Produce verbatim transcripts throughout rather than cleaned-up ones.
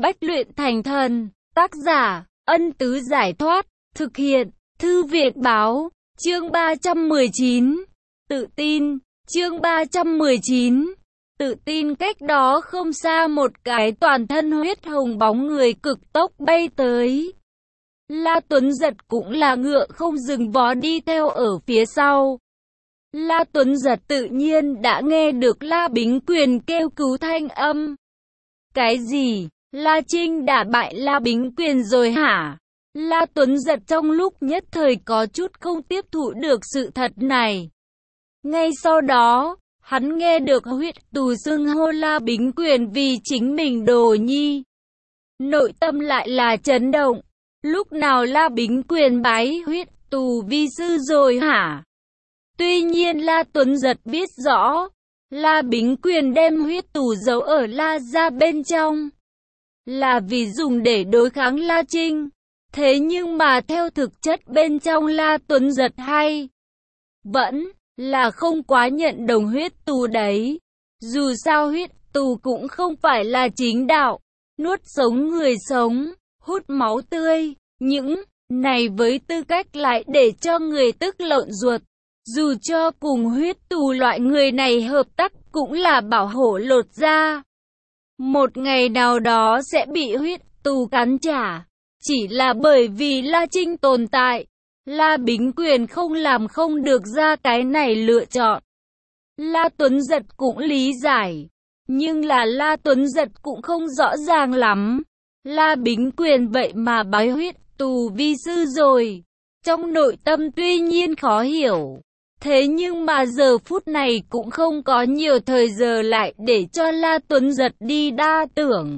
Bách luyện thành thần. Tác giả, Ân Tứ Giải Thoát. Thực hiện, Thư Viện Báo. Chương ba trăm mười chín. Tự tin. Chương ba trăm mười chín. Tự tin. Cách đó không xa một cái toàn thân huyết hồng bóng người cực tốc bay tới. La Tuấn Giật cũng là ngựa không dừng vó đi theo ở phía sau. La Tuấn Giật tự nhiên đã nghe được La Bính Quyền kêu cứu thanh âm. Cái gì? La Trinh đã bại La Bính Quyền rồi hả? La Tuấn Giật trong lúc nhất thời có chút không tiếp thụ được sự thật này. Ngay sau đó, hắn nghe được huyết tù xưng hô La Bính Quyền vì chính mình đồ nhi. Nội tâm lại là chấn động. Lúc nào La Bính Quyền bái huyết tù vi sư rồi hả? Tuy nhiên La Tuấn Giật biết rõ, La Bính Quyền đem huyết tù giấu ở La gia bên trong, là vì dùng để đối kháng La Trinh. Thế nhưng mà theo thực chất bên trong La Tuấn Giật hay vẫn là không quá nhận đồng huyết tù đấy. Dù sao huyết tù cũng không phải là chính đạo, nuốt sống người sống, hút máu tươi. Những này với tư cách lại để cho người tức lợn ruột. Dù cho cùng huyết tù loại người này hợp tác cũng là bảo hộ lột da. Một ngày nào đó sẽ bị huyết tù cắn trả. Chỉ là bởi vì La Trinh tồn tại, La Bính Quyền không làm không được ra cái này lựa chọn. La Tuấn Giật cũng lý giải, nhưng là La Tuấn Giật cũng không rõ ràng lắm. La Bính Quyền vậy mà bái huyết tù vi sư rồi. Trong nội tâm tuy nhiên khó hiểu, thế nhưng mà giờ phút này cũng không có nhiều thời giờ lại để cho La Tuấn Giật đi đa tưởng.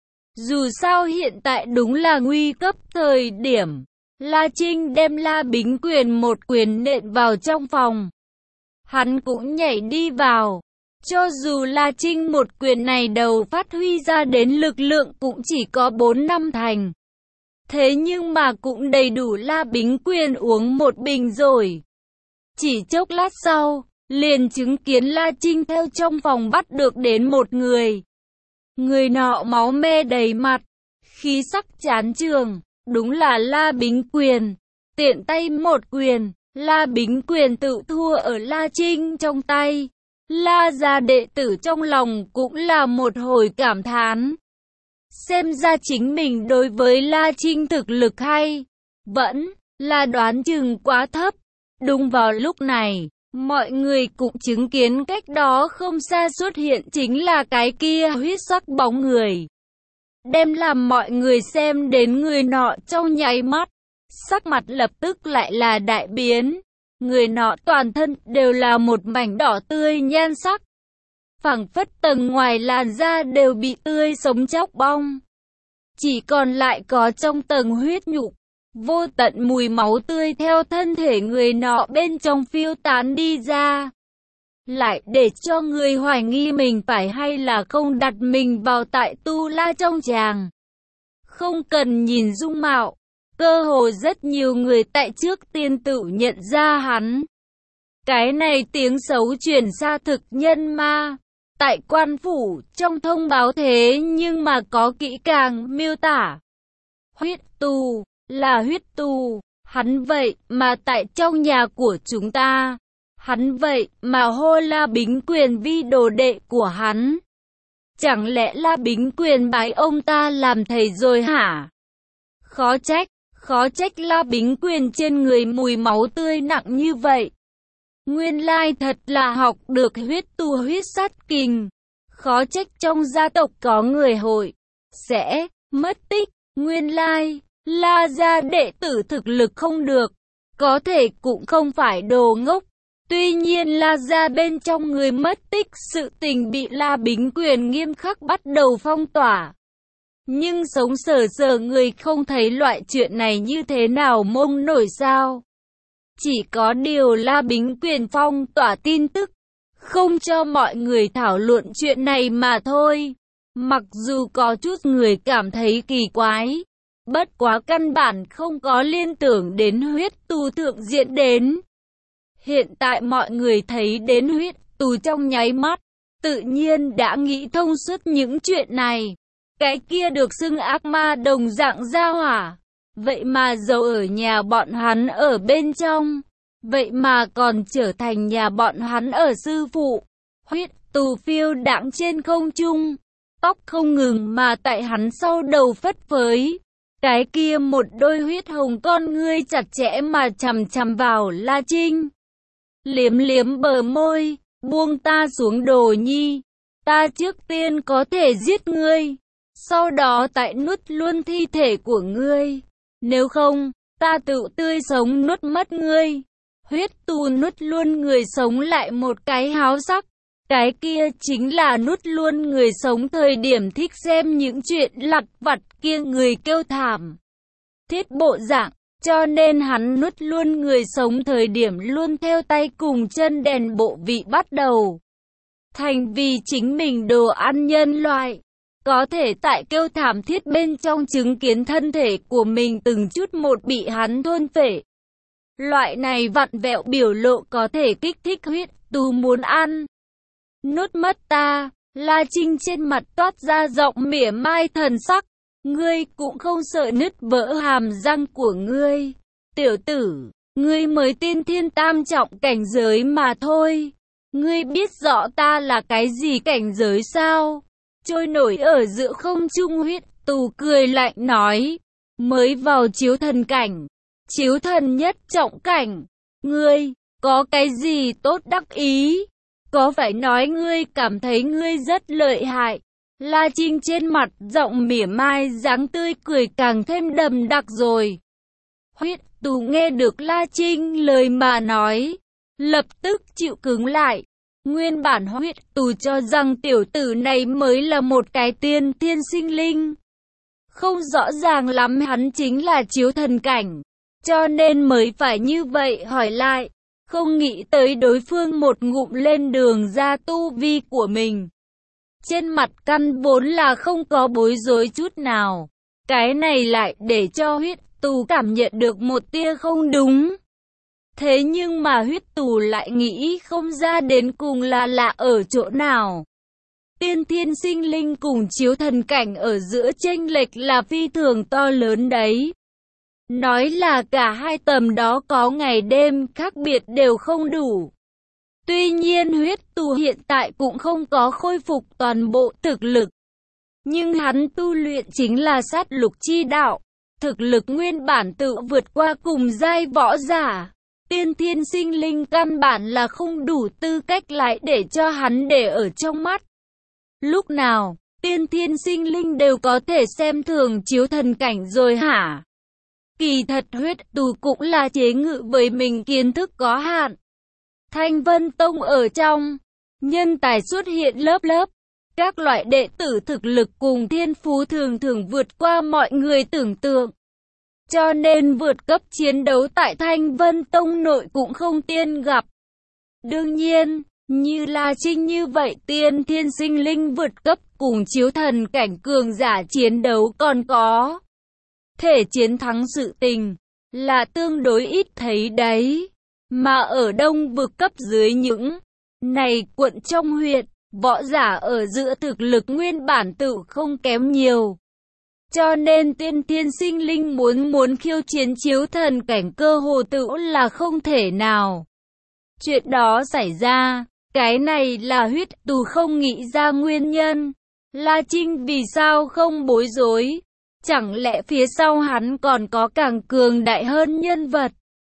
Dù sao hiện tại đúng là nguy cấp thời điểm. La Trinh đem La Bính Quyền một quyền nện vào trong phòng. Hắn cũng nhảy đi vào. Cho dù La Trinh một quyền này đầu phát huy ra đến lực lượng cũng chỉ có bốn năm thành. Thế nhưng mà cũng đầy đủ La Bính Quyền uống một bình rồi. Chỉ chốc lát sau, liền chứng kiến La Trinh theo trong phòng bắt được đến một người. Người nọ máu me đầy mặt, khí sắc chán chường, đúng là La Bính Quyền. Tiện tay một quyền, La Bính Quyền tự thua ở La Trinh trong tay. La gia đệ tử trong lòng cũng là một hồi cảm thán. Xem ra chính mình đối với La Trinh thực lực hay vẫn là đoán chừng quá thấp. Đúng vào lúc này, mọi người cũng chứng kiến cách đó không xa xuất hiện chính là cái kia huyết sắc bóng người. Đem làm mọi người xem đến người nọ trong nháy mắt, sắc mặt lập tức lại là đại biến. Người nọ toàn thân đều là một mảnh đỏ tươi nhan sắc, phảng phất tầng ngoài làn da đều bị tươi sống chóc bong. Chỉ còn lại có trong tầng huyết nhục, vô tận mùi máu tươi theo thân thể người nọ bên trong phiêu tán đi ra. Lại để cho người hoài nghi mình phải hay là không đặt mình vào tại Tu La trong tràng. Không cần nhìn dung mạo, cơ hồ rất nhiều người tại trước tiên tự nhận ra hắn. Cái này tiếng xấu truyền xa thực nhân ma. Tại quan phủ, trong thông báo thế nhưng mà có kỹ càng miêu tả. Huyết tù, là huyết tù, hắn vậy mà tại trong nhà của chúng ta. Hắn vậy mà hô La Bính Quyền vi đồ đệ của hắn. Chẳng lẽ La Bính Quyền bái ông ta làm thầy rồi hả? Khó trách, khó trách La Bính Quyền trên người mùi máu tươi nặng như vậy. Nguyên lai thật là học được huyết tù huyết sát kình. Khó trách trong gia tộc có người hội sẽ mất tích. Nguyên lai La gia đệ tử thực lực không được, có thể cũng không phải đồ ngốc. Tuy nhiên La gia bên trong người mất tích, sự tình bị La Bính Quyền nghiêm khắc bắt đầu phong tỏa. Nhưng sống sờ sờ người không thấy loại chuyện này như thế nào mông nổi sao? Chỉ có điều La Bính Quyền phong tỏa tin tức, không cho mọi người thảo luận chuyện này mà thôi. Mặc dù có chút người cảm thấy kỳ quái, bất quá căn bản không có liên tưởng đến huyết tù thượng diện đến. Hiện tại mọi người thấy đến huyết tù trong nháy mắt, tự nhiên đã nghĩ thông suốt những chuyện này. Cái kia được xưng ác ma đồng dạng gia hỏa, vậy mà giấu ở nhà bọn hắn ở bên trong, vậy mà còn trở thành nhà bọn hắn ở sư phụ. Huyết tù phiêu đãng trên không trung, tóc không ngừng mà tại hắn sau đầu phất phới. Cái kia một đôi huyết hồng con ngươi chặt chẽ mà chằm chằm vào La Trinh. Liếm liếm bờ môi, buông ta xuống Đồ Nhi, ta trước tiên có thể giết ngươi, sau đó tại nuốt luôn thi thể của ngươi, nếu không, ta tự tươi sống nuốt mất ngươi. Huyết tù nuốt luôn người sống lại một cái háo sắc, cái kia chính là nuốt luôn người sống thời điểm thích xem những chuyện lặt vặt kia người kêu thảm thiết bộ dạng, cho nên hắn nuốt luôn người sống thời điểm luôn theo tay cùng chân đèn bộ vị bắt đầu thành vì chính mình đồ ăn nhân loại, có thể tại kêu thảm thiết bên trong chứng kiến thân thể của mình từng chút một bị hắn thôn phệ. Loại này vặn vẹo biểu lộ có thể kích thích huyết tù muốn ăn. Nuốt mất ta, La Trinh trên mặt toát ra giọng mỉa mai thần sắc. Ngươi cũng không sợ nứt vỡ hàm răng của ngươi. Tiểu tử, ngươi mới tiên thiên tam trọng cảnh giới mà thôi. Ngươi biết rõ ta là cái gì cảnh giới sao? Trôi nổi ở giữa không trung huyết tù cười lạnh nói. Mới vào chiếu thần cảnh, chiếu thần nhất trọng cảnh. Ngươi, có cái gì tốt đắc ý? Có phải nói ngươi cảm thấy ngươi rất lợi hại? La Trinh trên mặt giọng mỉa mai dáng tươi cười càng thêm đậm đặc rồi. Huyết tù nghe được La Trinh lời mà nói, lập tức chịu cứng lại. Nguyên bản huyết tù cho rằng tiểu tử này mới là một cái tiên thiên sinh linh. Không rõ ràng lắm hắn chính là chiếu thần cảnh, cho nên mới phải như vậy hỏi lại. Không nghĩ tới đối phương một ngụm lên đường ra tu vi của mình. Trên mặt căn vốn là không có bối rối chút nào. Cái này lại để cho huyết tù cảm nhận được một tia không đúng. Thế nhưng mà huyết tù lại nghĩ không ra đến cùng là lạ ở chỗ nào. Tiên thiên sinh linh cùng chiếu thần cảnh ở giữa chênh lệch là phi thường to lớn đấy. Nói là cả hai tầm đó có ngày đêm khác biệt đều không đủ. Tuy nhiên huyết tù hiện tại cũng không có khôi phục toàn bộ thực lực. Nhưng hắn tu luyện chính là sát lục chi đạo. Thực lực nguyên bản tự vượt qua cùng giai võ giả. Tiên thiên sinh linh căn bản là không đủ tư cách lại để cho hắn để ở trong mắt. Lúc nào, tiên thiên sinh linh đều có thể xem thường chiếu thần cảnh rồi hả? Kỳ thật huyết tù cũng là chế ngự với mình kiến thức có hạn. Thanh Vân Tông ở trong, nhân tài xuất hiện lớp lớp. Các loại đệ tử thực lực cùng thiên phú thường thường vượt qua mọi người tưởng tượng. Cho nên vượt cấp chiến đấu tại Thanh Vân Tông nội cũng không tiên gặp. Đương nhiên, như La Trinh như vậy tiên thiên sinh linh vượt cấp cùng chiếu thần cảnh cường giả chiến đấu còn có thể chiến thắng sự tình, là tương đối ít thấy đấy. Mà ở đông vực cấp dưới những này quận trong huyện, võ giả ở giữa thực lực nguyên bản tự không kém nhiều. Cho nên tiên thiên sinh linh muốn muốn khiêu chiến chiếu thần cảnh cơ hồ tự là không thể nào. Chuyện đó xảy ra, cái này là huyết tù không nghĩ ra nguyên nhân. La Trinh vì sao không bối rối? Chẳng lẽ phía sau hắn còn có càng cường đại hơn nhân vật?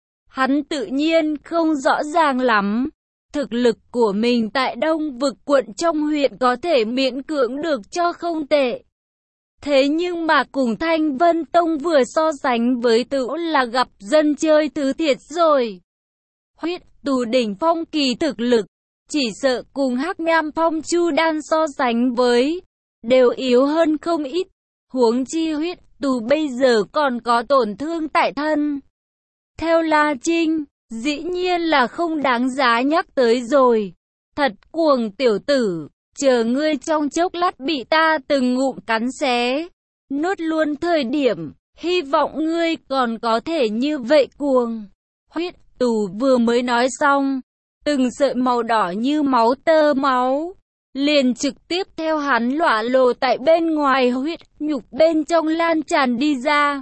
Hắn tự nhiên không rõ ràng lắm. Thực lực của mình tại đông vực quận trong huyện có thể miễn cưỡng được cho không tệ. Thế nhưng mà cùng Thanh Vân Tông vừa so sánh với tự là gặp dân chơi thứ thiệt rồi. Huyết tù đỉnh phong kỳ thực lực, chỉ sợ cùng Hắc Nham Phong Chu Đan so sánh với, đều yếu hơn không ít. Huống chi huyết tù bây giờ còn có tổn thương tại thân. Theo La Trinh, dĩ nhiên là không đáng giá nhắc tới rồi. Thật cuồng tiểu tử, chờ ngươi trong chốc lát bị ta từng ngụm cắn xé, nuốt luôn thời điểm, hy vọng ngươi còn có thể như vậy cuồng. Huyết tù vừa mới nói xong, từng sợi màu đỏ như máu tơ máu liền trực tiếp theo hắn lọa lộ tại bên ngoài, huyết nhục bên trong lan tràn đi ra.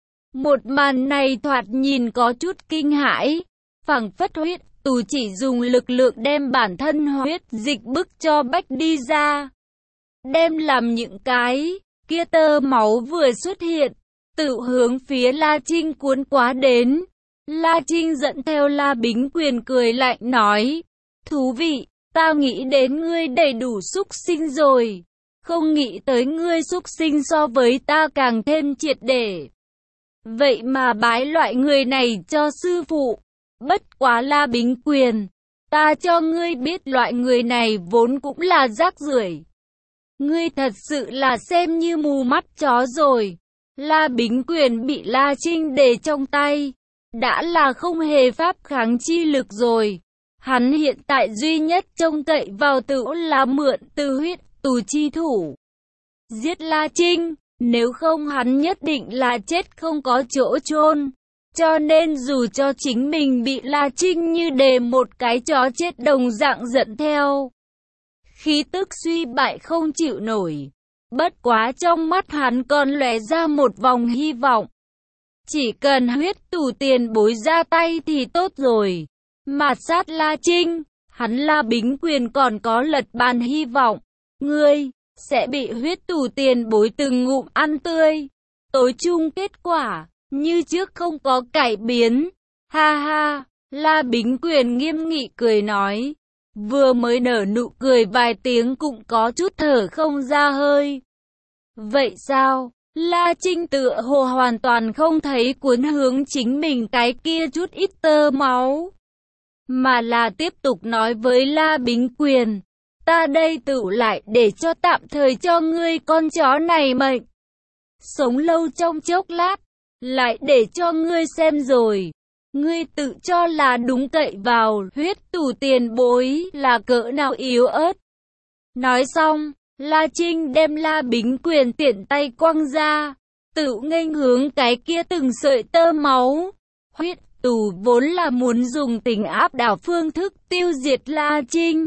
Một màn này thoạt nhìn có chút kinh hãi, phảng phất huyết tù chỉ dùng lực lượng đem bản thân huyết dịch bức cho bách đi ra. Đem làm những cái kia tơ máu vừa xuất hiện, tự hướng phía La Trinh cuốn quá đến. La Trinh dẫn theo La Bính Quyền cười lạnh nói, thú vị, ta nghĩ đến ngươi đầy đủ xúc sinh rồi, không nghĩ tới ngươi xúc sinh so với ta càng thêm triệt để. Vậy mà bái loại người này cho sư phụ, bất quá La Bính Quyền, ta cho ngươi biết loại người này vốn cũng là rác rưởi. Ngươi thật sự là xem như mù mắt chó rồi. La Bính Quyền bị La Trinh để trong tay, đã là không hề pháp kháng chi lực rồi. Hắn hiện tại duy nhất trông cậy vào tự là mượn từ huyết tù chi thủ giết La Trinh, nếu không hắn nhất định là chết không có chỗ chôn. Cho nên dù cho chính mình bị La Trinh như đề một cái chó chết đồng dạng dẫn theo, khí tức suy bại không chịu nổi. Bất quá trong mắt hắn còn lóe ra một vòng hy vọng. Chỉ cần huyết tù tiền bối ra tay thì tốt rồi. Mà sát La Trinh, hắn La Bính Quyền còn có lật bàn hy vọng. Ngươi sẽ bị huyết tù tiền bối từng ngụm ăn tươi. Tối chung kết quả, như trước không có cải biến. Ha ha, La Bính Quyền nghiêm nghị cười nói. Vừa mới nở nụ cười vài tiếng cũng có chút thở không ra hơi. Vậy sao? La Trinh tựa hồ hoàn toàn không thấy cuốn hướng chính mình cái kia chút ít tơ máu, mà là tiếp tục nói với La Bính Quyền, ta đây tự lại để cho tạm thời cho ngươi con chó này mệnh. Sống lâu trong chốc lát, lại để cho ngươi xem rồi. Ngươi tự cho là đúng cậy vào huyết tù tiền bối là cỡ nào yếu ớt. Nói xong, La Trinh đem La Bính Quyền tiện tay quăng ra, tự nghênh hướng cái kia từng sợi tơ máu. Huyết tù vốn là muốn dùng tình áp đảo phương thức tiêu diệt La Trinh.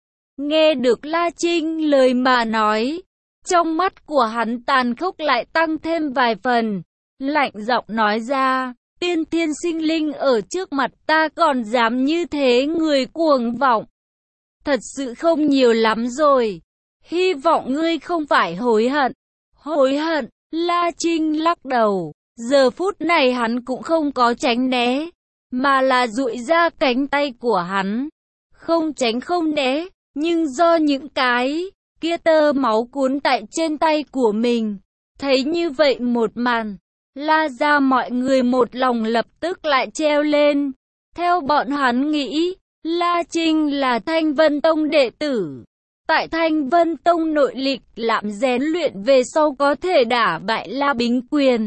Nghe được La Trinh lời mà nói, trong mắt của hắn tàn khốc lại tăng thêm vài phần, lạnh giọng nói ra, tiên thiên sinh linh ở trước mặt ta còn dám như thế, người cuồng vọng. Thật sự không nhiều lắm rồi. Hy vọng ngươi không phải hối hận. Hối hận, La Trinh lắc đầu. Giờ phút này hắn cũng không có tránh né, mà là duỗi ra cánh tay của hắn. Không tránh không né, nhưng do những cái kia tơ máu cuốn tại trên tay của mình. Thấy như vậy một màn, La ra mọi người một lòng lập tức lại treo lên. Theo bọn hắn nghĩ, La Trinh là Thanh Vân Tông đệ tử. Tại Thanh Vân Tông nội lịch làm rèn luyện về sau có thể đả bại La Bính Quyền.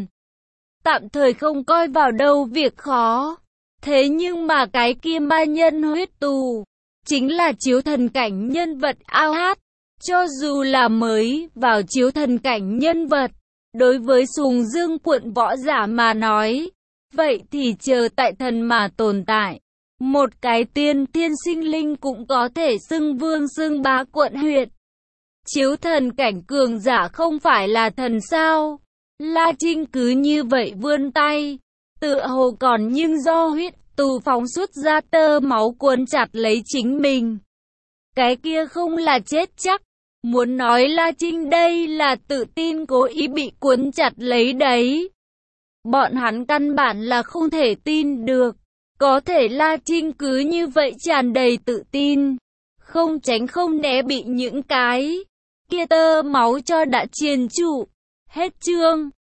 Tạm thời không coi vào đâu việc khó. Thế nhưng mà cái kia ma nhân huyết tù, chính là chiếu thần cảnh nhân vật ao hát. Cho dù là mới vào chiếu thần cảnh nhân vật, đối với Sùng Dương quận võ giả mà nói, vậy thì chờ tại thần mà tồn tại. Một cái tiên thiên sinh linh cũng có thể xưng vương xưng bá quận huyện. Chiếu thần cảnh cường giả không phải là thần sao? La Trinh cứ như vậy vươn tay, tựa hồ còn nhưng do huyết tù phóng xuất ra tơ máu cuốn chặt lấy chính mình. Cái kia không là chết chắc. Muốn nói La Trinh đây là tự tin cố ý bị cuốn chặt lấy đấy. Bọn hắn căn bản là không thể tin được. Có thể La Trinh cứ như vậy tràn đầy tự tin, không tránh không né bị những cái kia tơ máu cho đã triền trụ. Hết chương.